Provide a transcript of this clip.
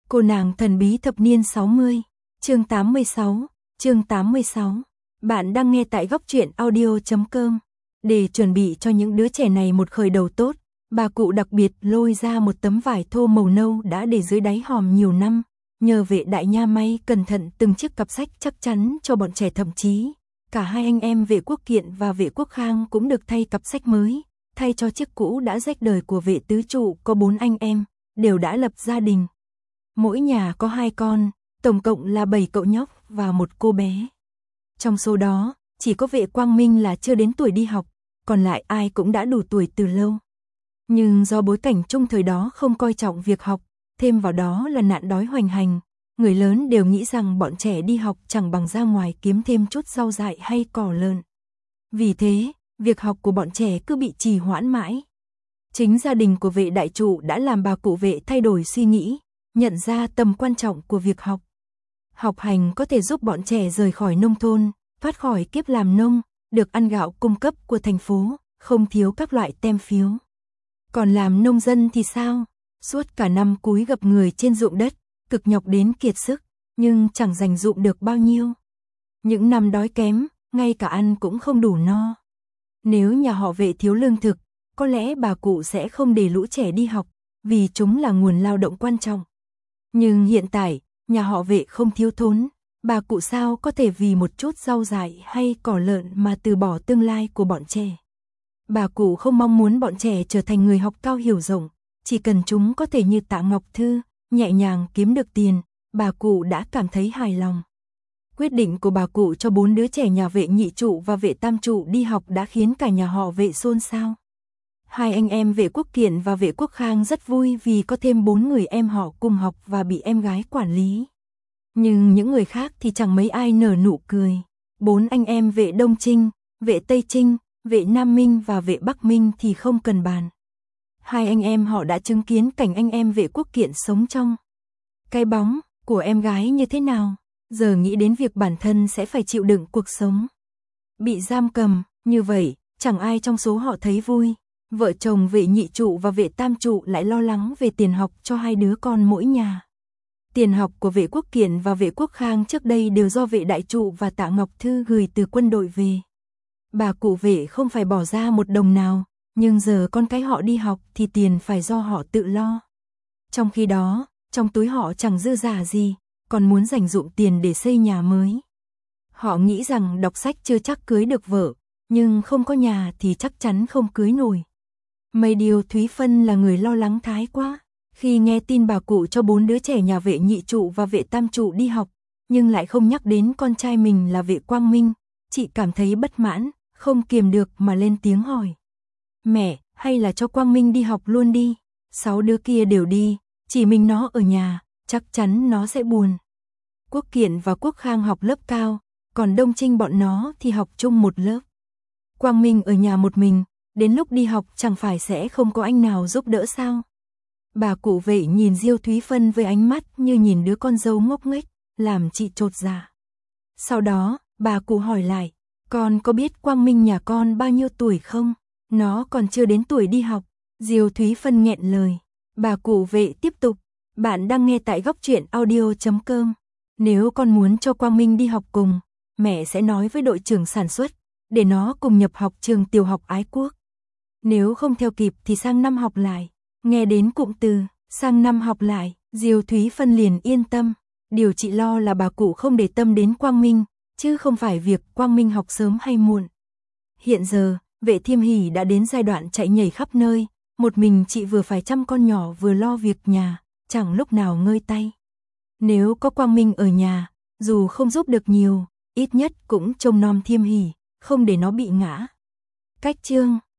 Cô nàng thần bí thập niên 60, chương 86, chương 86. Bạn đang nghe tại góc truyện audio.com. Để chuẩn bị cho những đứa trẻ này một khởi đầu tốt, bà cụ đặc biệt lôi ra một tấm vải thô màu nâu đã để dưới đáy hòm nhiều năm, nhờ Vệ đại nha may cẩn thận từng chiếc cặp sách chắc chắn cho bọn trẻ, thậm chí cả hai anh em Vệ Quốc Kiện và Vệ Quốc Khang cũng được thay cặp sách mới, thay cho chiếc cũ đã rách đời của Vệ tứ trụ. Có 4 anh em, đều đã lập gia đình. Mỗi nhà có 2 con, tổng cộng là 7 cậu nhóc và một cô bé. Trong số đó, chỉ có Vệ Quang Minh là chưa đến tuổi đi học, còn lại ai cũng đã đủ tuổi từ lâu. Nhưng do bối cảnh chung thời đó không coi trọng việc học, thêm vào đó là nạn đói hoành hành, người lớn đều nghĩ rằng bọn trẻ đi học chẳng bằng ra ngoài kiếm thêm chút rau dại hay cỏ lợn. Vì thế, việc học của bọn trẻ cứ bị trì hoãn mãi. Chính gia đình của Vệ đại trụ đã làm bà cụ Vệ thay đổi suy nghĩ, nhận ra tầm quan trọng của việc học. Học hành có thể giúp bọn trẻ rời khỏi nông thôn, thoát khỏi kiếp làm nông, được ăn gạo cung cấp của thành phố, không thiếu các loại tem phiếu. Còn làm nông dân thì sao? Suốt cả năm cúi gập người trên ruộng đất, cực nhọc đến kiệt sức, nhưng chẳng dành dụm được bao nhiêu. Những năm đói kém, ngay cả ăn cũng không đủ no. Nếu nhà họ Vệ thiếu lương thực, có lẽ bà cụ sẽ không để lũ trẻ đi học, vì chúng là nguồn lao động quan trọng. Nhưng hiện tại, nhà họ Vệ không thiếu thốn, bà cụ sao có thể vì một chút rau dại hay cỏ lợn mà từ bỏ tương lai của bọn trẻ. Bà cụ không mong muốn bọn trẻ trở thành người học cao hiểu rộng, chỉ cần chúng có thể như Tạ Ngọc Thư, nhẹ nhàng kiếm được tiền, bà cụ đã cảm thấy hài lòng. Quyết định của bà cụ cho 4 đứa trẻ nhà Vệ nhị trụ và Vệ tam trụ đi học đã khiến cả nhà họ Vệ xôn xao. Hai anh em Vệ Quốc Kiện và Vệ Quốc Khang rất vui vì có thêm 4 người em họ cùng học và bị em gái quản lý. Nhưng những người khác thì chẳng mấy ai nở nụ cười. 4 anh em Vệ Đông Trinh, Vệ Tây Trinh, Vệ Nam Minh và Vệ Bắc Minh thì không cần bàn. Hai anh em họ đã chứng kiến cảnh anh em Vệ Quốc Kiện sống trong cái bóng của em gái như thế nào, giờ nghĩ đến việc bản thân sẽ phải chịu đựng cuộc sống bị giam cầm, như vậy, chẳng ai trong số họ thấy vui. Vợ chồng Vệ nhị trụ và Vệ tam trụ lại lo lắng về tiền học cho 2 đứa con mỗi nhà. Tiền học của Vệ Quốc Kiện và Vệ Quốc Khang trước đây đều do Vệ đại trụ và Tạ Ngọc Thư gửi từ quân đội về. Bà cụ Vệ không phải bỏ ra một đồng nào, nhưng giờ con cái họ đi học thì tiền phải do họ tự lo. Trong khi đó, trong túi họ chẳng dư giả gì, còn muốn dành dụm tiền để xây nhà mới. Họ nghĩ rằng đọc sách chưa chắc cưới được vợ, nhưng không có nhà thì chắc chắn không cưới nổi. Mấy điều Thúy Phân là người lo lắng thái quá, khi nghe tin bà cụ cho 4 đứa trẻ nhà Vệ nhị trụ và Vệ tam trụ đi học, nhưng lại không nhắc đến con trai mình là Vệ Quang Minh, chị cảm thấy bất mãn, không kiềm được mà lên tiếng hỏi. Mẹ, hay là cho Quang Minh đi học luôn đi, 6 đứa kia đều đi, chỉ mình nó ở nhà, chắc chắn nó sẽ buồn. Quốc Kiện và Quốc Khang học lớp cao, còn Đông Trinh bọn nó thì học chung một lớp. Quang Minh ở nhà một mình, đến lúc đi học chẳng phải sẽ không có anh nào giúp đỡ sao? Bà cụ Vệ nhìn Diêu Thúy Phân với ánh mắt như nhìn đứa con dâu ngốc nghếch, làm chị chột dạ. Sau đó, bà cụ hỏi lại, con có biết Quang Minh nhà con bao nhiêu tuổi không? Nó còn chưa đến tuổi đi học. Diêu Thúy Phân nghẹn lời. Bà cụ Vệ tiếp tục, bạn đang nghe tại góc truyện audio.com. Nếu con muốn cho Quang Minh đi học cùng, mẹ sẽ nói với đội trưởng sản xuất, để nó cùng nhập học trường tiểu học Ái Quốc. Nếu không theo kịp thì sang năm học lại. Nghe đến cụm từ, sang năm học lại, Diêu Thúy Phân liền yên tâm. Điều chị lo là bà cụ không để tâm đến Quang Minh, chứ không phải việc Quang Minh học sớm hay muộn. Hiện giờ, Vệ Thiêm Hỷ đã đến giai đoạn chạy nhảy khắp nơi, một mình chị vừa phải chăm con nhỏ vừa lo việc nhà, chẳng lúc nào ngơi tay. Nếu có Quang Minh ở nhà, dù không giúp được nhiều, ít nhất cũng trông nom Thiêm Hỷ, không để nó bị ngã. Cách chương